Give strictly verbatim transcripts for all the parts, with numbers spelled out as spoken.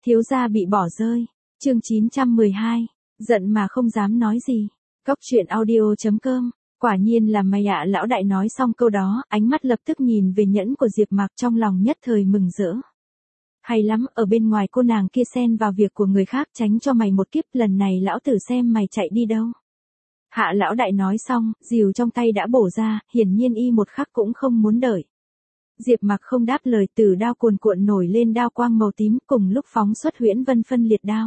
Thiếu gia bị bỏ rơi. Chương chín trăm mười hai. Giận mà không dám nói gì. Cốc truyện audio chấm com. Quả nhiên là mày ạ. Lão đại nói xong câu đó, ánh mắt lập tức nhìn về nhẫn của Diệp Mặc, trong lòng nhất thời mừng rỡ. Hay lắm, ở bên ngoài cô nàng kia xen vào việc của người khác, tránh cho mày một kiếp, lần này lão tử xem mày chạy đi đâu. Hạ lão đại nói xong, rìu trong tay đã bổ ra, hiển nhiên y một khắc cũng không muốn đợi. Diệp Mặc không đáp lời, tử đao cuồn cuộn nổi lên đao quang màu tím, cùng lúc phóng xuất huyễn vân phân liệt đao.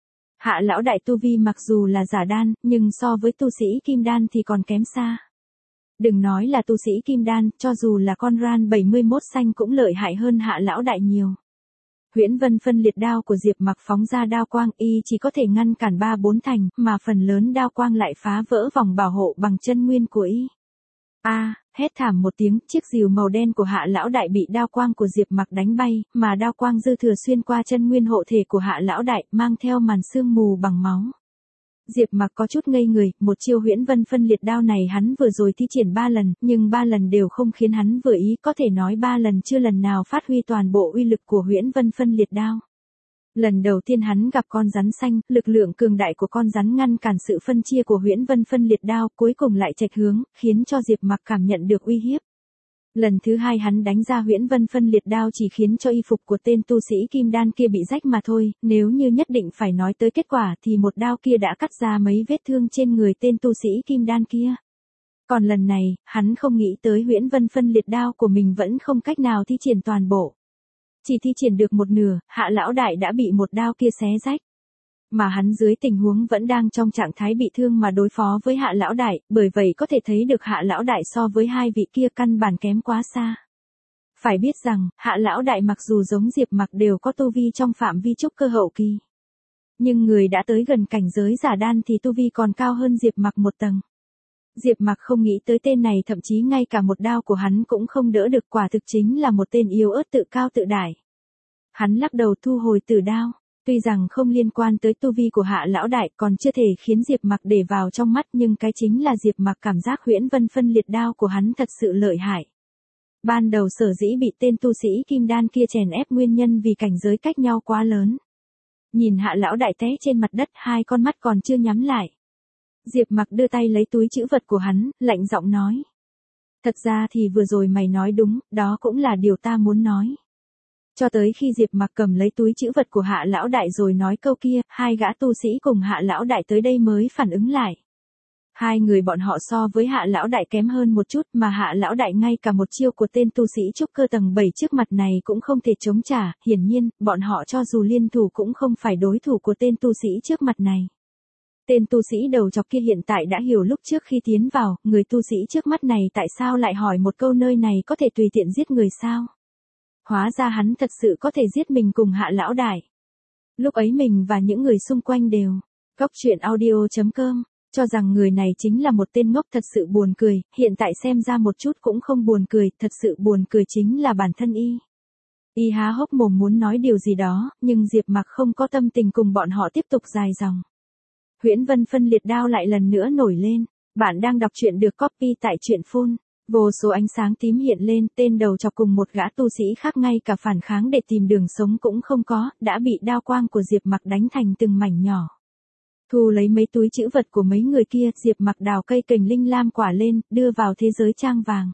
Hạ lão đại tu vi mặc dù là giả đan, nhưng so với tu sĩ kim đan thì còn kém xa. Đừng nói là tu sĩ kim đan, cho dù là con ran bảy mươi mốt xanh cũng lợi hại hơn hạ lão đại nhiều. Huyễn vân phân liệt đao của Diệp Mặc phóng ra đao quang, y chỉ có thể ngăn cản ba bốn thành, mà phần lớn đao quang lại phá vỡ vòng bảo hộ bằng chân nguyên của y. A, à, hét thảm một tiếng, chiếc rìu màu đen của hạ lão đại bị đao quang của Diệp Mặc đánh bay, mà đao quang dư thừa xuyên qua chân nguyên hộ thể của hạ lão đại, mang theo màn sương mù bằng máu. Diệp Mặc có chút ngây người, một chiêu huyễn vân phân liệt đao này hắn vừa rồi thi triển ba lần, nhưng ba lần đều không khiến hắn vừa ý, có thể nói ba lần chưa lần nào phát huy toàn bộ uy lực của huyễn vân phân liệt đao. Lần đầu tiên hắn gặp con rắn xanh, lực lượng cường đại của con rắn ngăn cản sự phân chia của huyễn vân phân liệt đao, cuối cùng lại chệch hướng, khiến cho Diệp Mặc cảm nhận được uy hiếp. Lần thứ hai hắn đánh ra huyễn vân phân liệt đao chỉ khiến cho y phục của tên tu sĩ kim đan kia bị rách mà thôi, nếu như nhất định phải nói tới kết quả thì một đao kia đã cắt ra mấy vết thương trên người tên tu sĩ kim đan kia. Còn lần này, hắn không nghĩ tới huyễn vân phân liệt đao của mình vẫn không cách nào thi triển toàn bộ. Chỉ thi triển được một nửa, hạ lão đại đã bị một đao kia xé rách. Mà hắn dưới tình huống vẫn đang trong trạng thái bị thương mà đối phó với hạ lão đại, bởi vậy có thể thấy được hạ lão đại so với hai vị kia căn bản kém quá xa. Phải biết rằng, hạ lão đại mặc dù giống Diệp Mặc đều có tu vi trong phạm vi trúc cơ hậu kỳ. Nhưng người đã tới gần cảnh giới giả đan thì tu vi còn cao hơn Diệp Mặc một tầng. Diệp Mặc không nghĩ tới tên này, thậm chí ngay cả một đao của hắn cũng không đỡ được, quả thực chính là một tên yếu ớt tự cao tự đại. Hắn lắc đầu thu hồi tử đao. Tuy rằng không liên quan tới tu vi của hạ lão đại, còn chưa thể khiến Diệp Mặc để vào trong mắt, nhưng cái chính là Diệp Mặc cảm giác huyễn vân phân liệt đao của hắn thật sự lợi hại. Ban đầu sở dĩ bị tên tu sĩ kim đan kia chèn ép nguyên nhân vì cảnh giới cách nhau quá lớn. Nhìn hạ lão đại té trên mặt đất, hai con mắt còn chưa nhắm lại. Diệp Mặc đưa tay lấy túi trữ vật của hắn, lạnh giọng nói. Thật ra thì vừa rồi mày nói đúng, đó cũng là điều ta muốn nói. Cho tới khi Diệp Mặc cầm lấy túi trữ vật của hạ lão đại rồi nói câu kia, hai gã tu sĩ cùng hạ lão đại tới đây mới phản ứng lại. Hai người bọn họ so với hạ lão đại kém hơn một chút, mà hạ lão đại ngay cả một chiêu của tên tu sĩ trúc cơ tầng bảy trước mặt này cũng không thể chống trả, hiển nhiên, bọn họ cho dù liên thủ cũng không phải đối thủ của tên tu sĩ trước mặt này. Tên tu sĩ đầu chọc kia hiện tại đã hiểu lúc trước khi tiến vào, người tu sĩ trước mắt này tại sao lại hỏi một câu nơi này có thể tùy tiện giết người sao? Hóa ra hắn thật sự có thể giết mình cùng hạ lão đại. Lúc ấy mình và những người xung quanh đều, cốc truyện audio chấm com, cho rằng người này chính là một tên ngốc, thật sự buồn cười, hiện tại xem ra một chút cũng không buồn cười, thật sự buồn cười chính là bản thân y. Y há hốc mồm muốn nói điều gì đó, nhưng Diệp Mặc không có tâm tình cùng bọn họ tiếp tục dài dòng. Huyễn vân phân liệt đao lại lần nữa nổi lên. Bạn đang đọc truyện được copy tại truyện phun. Vô số ánh sáng tím hiện lên, tên đầu chọc cùng một gã tu sĩ khác ngay cả phản kháng để tìm đường sống cũng không có, đã bị đao quang của Diệp Mặc đánh thành từng mảnh nhỏ. Thu lấy mấy túi trữ vật của mấy người kia, Diệp Mặc đào cây cành linh lam quả lên, đưa vào thế giới trang vàng.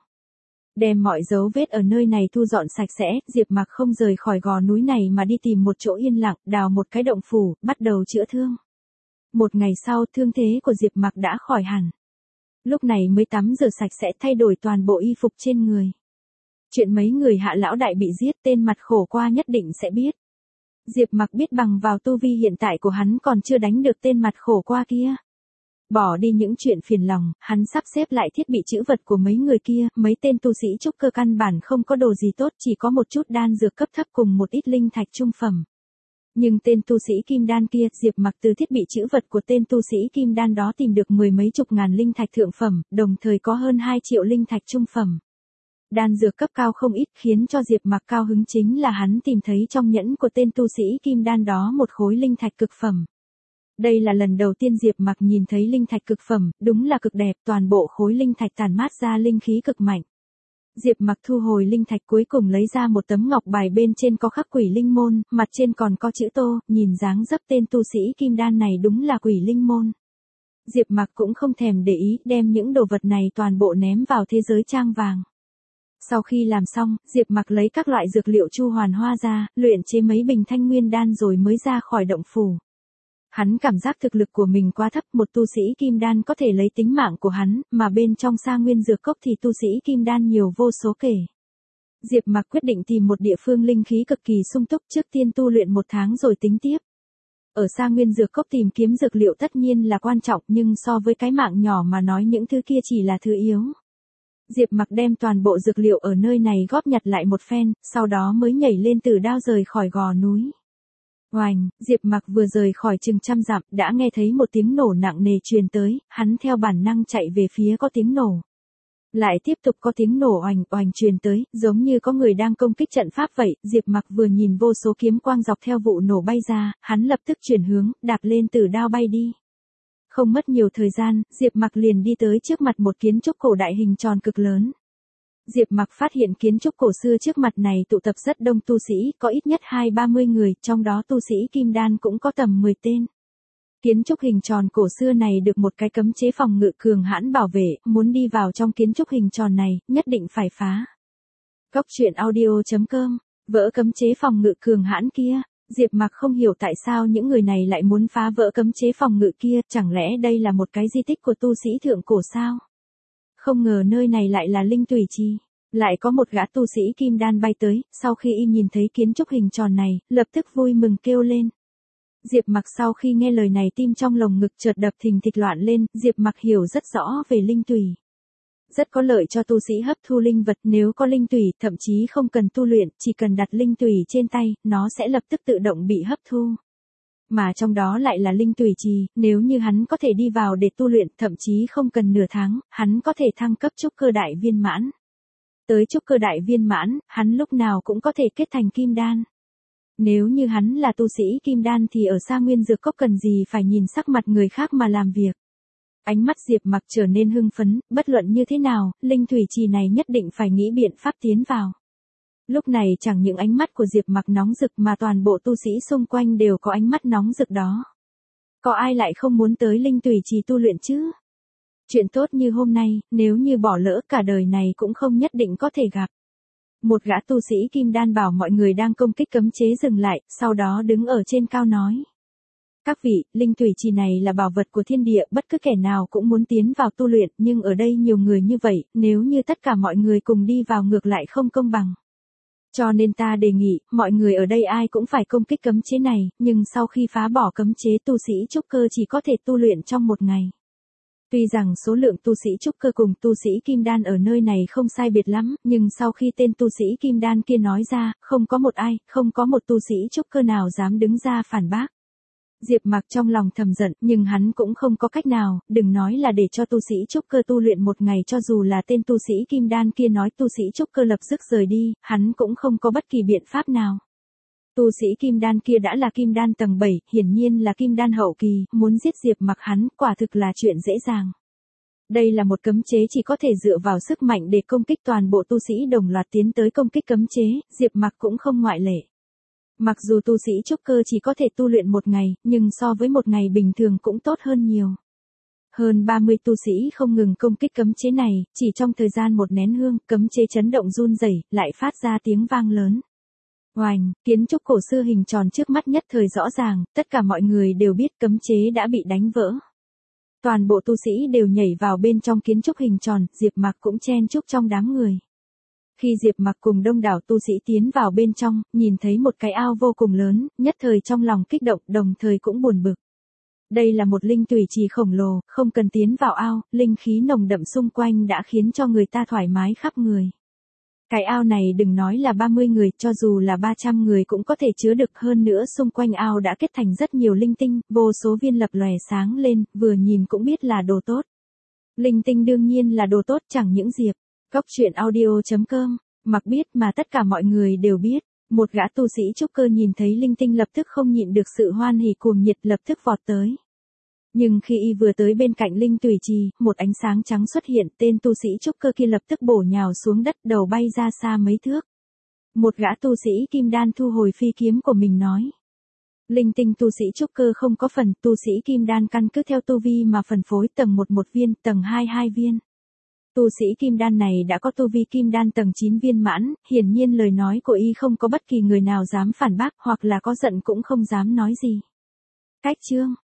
Đem mọi dấu vết ở nơi này thu dọn sạch sẽ, Diệp Mặc không rời khỏi gò núi này mà đi tìm một chỗ yên lặng, đào một cái động phủ, bắt đầu chữa thương. Một ngày sau, thương thế của Diệp Mặc đã khỏi hẳn. Lúc này mới tắm rửa sạch sẽ, thay đổi toàn bộ y phục trên người. Chuyện mấy người hạ lão đại bị giết, tên mặt khổ qua nhất định sẽ biết. Diệp Mặc biết bằng vào tu vi hiện tại của hắn còn chưa đánh được tên mặt khổ qua kia. Bỏ đi những chuyện phiền lòng, hắn sắp xếp lại thiết bị trữ vật của mấy người kia, mấy tên tu sĩ trúc cơ căn bản không có đồ gì tốt, chỉ có một chút đan dược cấp thấp cùng một ít linh thạch trung phẩm. Nhưng tên tu sĩ kim đan kia, Diệp Mặc từ thiết bị trữ vật của tên tu sĩ kim đan đó tìm được mười mấy chục ngàn linh thạch thượng phẩm, đồng thời có hơn hai triệu linh thạch trung phẩm. Đan dược cấp cao không ít, khiến cho Diệp Mặc cao hứng chính là hắn tìm thấy trong nhẫn của tên tu sĩ kim đan đó một khối linh thạch cực phẩm. Đây là lần đầu tiên Diệp Mặc nhìn thấy linh thạch cực phẩm, đúng là cực đẹp, toàn bộ khối linh thạch tản mát ra linh khí cực mạnh. Diệp Mặc thu hồi linh thạch cuối cùng lấy ra một tấm ngọc bài bên trên có khắc quỷ linh môn, mặt trên còn có chữ tô, nhìn dáng dấp tên tu sĩ kim đan này đúng là quỷ linh môn. Diệp Mặc cũng không thèm để ý, đem những đồ vật này toàn bộ ném vào thế giới trang vàng. Sau khi làm xong, Diệp Mặc lấy các loại dược liệu chu hoàn hoa ra, luyện chế mấy bình thanh nguyên đan rồi mới ra khỏi động phủ. Hắn cảm giác thực lực của mình quá thấp, một tu sĩ kim đan có thể lấy tính mạng của hắn, mà bên trong Sa Nguyên Dược Cốc thì tu sĩ kim đan nhiều vô số kể. Diệp Mặc quyết định tìm một địa phương linh khí cực kỳ sung túc, trước tiên tu luyện một tháng rồi tính tiếp. Ở Sa Nguyên Dược Cốc tìm kiếm dược liệu tất nhiên là quan trọng, nhưng so với cái mạng nhỏ mà nói những thứ kia chỉ là thứ yếu. Diệp Mặc đem toàn bộ dược liệu ở nơi này góp nhặt lại một phen, sau đó mới nhảy lên Tử Đao rời khỏi gò núi. Oành, Diệp Mặc vừa rời khỏi chừng trăm dặm, đã nghe thấy một tiếng nổ nặng nề truyền tới, hắn theo bản năng chạy về phía có tiếng nổ. Lại tiếp tục có tiếng nổ oành oành truyền tới, giống như có người đang công kích trận pháp vậy. Diệp Mặc vừa nhìn vô số kiếm quang dọc theo vụ nổ bay ra, hắn lập tức chuyển hướng, đạp lên Tử Đao bay đi. Không mất nhiều thời gian, Diệp Mặc liền đi tới trước mặt một kiến trúc cổ đại hình tròn cực lớn. Diệp Mặc phát hiện kiến trúc cổ xưa trước mặt này tụ tập rất đông tu sĩ, có ít nhất hai ba mươi người, trong đó tu sĩ kim đan cũng có tầm mười tên. Kiến trúc hình tròn cổ xưa này được một cái cấm chế phòng ngự cường hãn bảo vệ, muốn đi vào trong kiến trúc hình tròn này, nhất định phải phá. Cốc truyện audio chấm com, vỡ cấm chế phòng ngự cường hãn kia. Diệp Mặc không hiểu tại sao những người này lại muốn phá vỡ cấm chế phòng ngự kia, chẳng lẽ đây là một cái di tích của tu sĩ thượng cổ sao? Không ngờ nơi này lại là linh tùy trì. Lại có một gã tu sĩ kim đan bay tới, sau khi y nhìn thấy kiến trúc hình tròn này, lập tức vui mừng kêu lên. Diệp Mặc sau khi nghe lời này tim trong lồng ngực chợt đập thình thịch loạn lên, Diệp Mặc hiểu rất rõ về linh tùy. Rất có lợi cho tu sĩ hấp thu linh vật, nếu có linh tùy, thậm chí không cần tu luyện, chỉ cần đặt linh tùy trên tay, nó sẽ lập tức tự động bị hấp thu. Mà trong đó lại là linh tùy trì, nếu như hắn có thể đi vào để tu luyện, thậm chí không cần nửa tháng, hắn có thể thăng cấp trúc cơ đại viên mãn. Tới trúc cơ đại viên mãn, hắn lúc nào cũng có thể kết thành kim đan. Nếu như hắn là tu sĩ kim đan thì ở Sa Nguyên Dược Cốc cần gì phải nhìn sắc mặt người khác mà làm việc. Ánh mắt Diệp Mặc trở nên hưng phấn, bất luận như thế nào, linh thủy trì này nhất định phải nghĩ biện pháp tiến vào. Lúc này chẳng những ánh mắt của Diệp Mặc nóng rực mà toàn bộ tu sĩ xung quanh đều có ánh mắt nóng rực đó. Có ai lại không muốn tới linh thủy trì tu luyện chứ? Chuyện tốt như hôm nay, nếu như bỏ lỡ cả đời này cũng không nhất định có thể gặp. Một gã tu sĩ kim đan bảo mọi người đang công kích cấm chế dừng lại, sau đó đứng ở trên cao nói. Các vị, linh thủy trì này là bảo vật của thiên địa, bất cứ kẻ nào cũng muốn tiến vào tu luyện, nhưng ở đây nhiều người như vậy, nếu như tất cả mọi người cùng đi vào ngược lại không công bằng. Cho nên ta đề nghị, mọi người ở đây ai cũng phải công kích cấm chế này, nhưng sau khi phá bỏ cấm chế tu sĩ trúc cơ chỉ có thể tu luyện trong một ngày. Tuy rằng số lượng tu sĩ trúc cơ cùng tu sĩ kim đan ở nơi này không sai biệt lắm, nhưng sau khi tên tu sĩ kim đan kia nói ra, không có một ai, không có một tu sĩ trúc cơ nào dám đứng ra phản bác. Diệp Mặc trong lòng thầm giận, nhưng hắn cũng không có cách nào, đừng nói là để cho tu sĩ trúc cơ tu luyện một ngày, cho dù là tên tu sĩ kim đan kia nói tu sĩ trúc cơ lập tức rời đi, hắn cũng không có bất kỳ biện pháp nào. Tu sĩ kim đan kia đã là kim đan tầng bảy, hiển nhiên là kim đan hậu kỳ, muốn giết Diệp Mặc hắn quả thực là chuyện dễ dàng. Đây là một cấm chế chỉ có thể dựa vào sức mạnh để công kích, toàn bộ tu sĩ đồng loạt tiến tới công kích cấm chế, Diệp Mặc cũng không ngoại lệ. Mặc dù tu sĩ trúc cơ chỉ có thể tu luyện một ngày, nhưng so với một ngày bình thường cũng tốt hơn nhiều. Hơn ba mươi tu sĩ không ngừng công kích cấm chế này, chỉ trong thời gian một nén hương, cấm chế chấn động run rẩy, lại phát ra tiếng vang lớn. Oành, kiến trúc cổ xưa hình tròn trước mắt nhất thời rõ ràng, tất cả mọi người đều biết cấm chế đã bị đánh vỡ. Toàn bộ tu sĩ đều nhảy vào bên trong kiến trúc hình tròn, Diệp Mặc cũng chen chúc trong đám người. Khi Diệp Mặc cùng đông đảo tu sĩ tiến vào bên trong, nhìn thấy một cái ao vô cùng lớn, nhất thời trong lòng kích động, đồng thời cũng buồn bực. Đây là một linh tùy trì khổng lồ, không cần tiến vào ao, linh khí nồng đậm xung quanh đã khiến cho người ta thoải mái khắp người. Cái ao này đừng nói là ba mươi người, cho dù là ba trăm người cũng có thể chứa được, hơn nữa xung quanh ao đã kết thành rất nhiều linh tinh, vô số viên lập lòe sáng lên, vừa nhìn cũng biết là đồ tốt. Linh tinh đương nhiên là đồ tốt, chẳng những Diệp. Cốc truyện audio chấm com, Mặc biết mà tất cả mọi người đều biết. Một gã tu sĩ trúc cơ nhìn thấy linh tinh lập tức không nhịn được sự hoan hỉ cuồng nhiệt, lập tức vọt tới. Nhưng khi y vừa tới bên cạnh linh tùy trì, một ánh sáng trắng xuất hiện, tên tu sĩ trúc cơ kia lập tức bổ nhào xuống đất, đầu bay ra xa mấy thước. Một gã tu sĩ kim đan thu hồi phi kiếm của mình nói. Linh tinh tu sĩ trúc cơ không có phần, tu sĩ kim đan căn cứ theo tu vi mà phân phối, tầng một một viên, tầng hai hai viên. Tu sĩ kim đan này đã có tu vi kim đan tầng chín viên mãn, hiển nhiên lời nói của y không có bất kỳ người nào dám phản bác, hoặc là có giận cũng không dám nói gì. Cách chương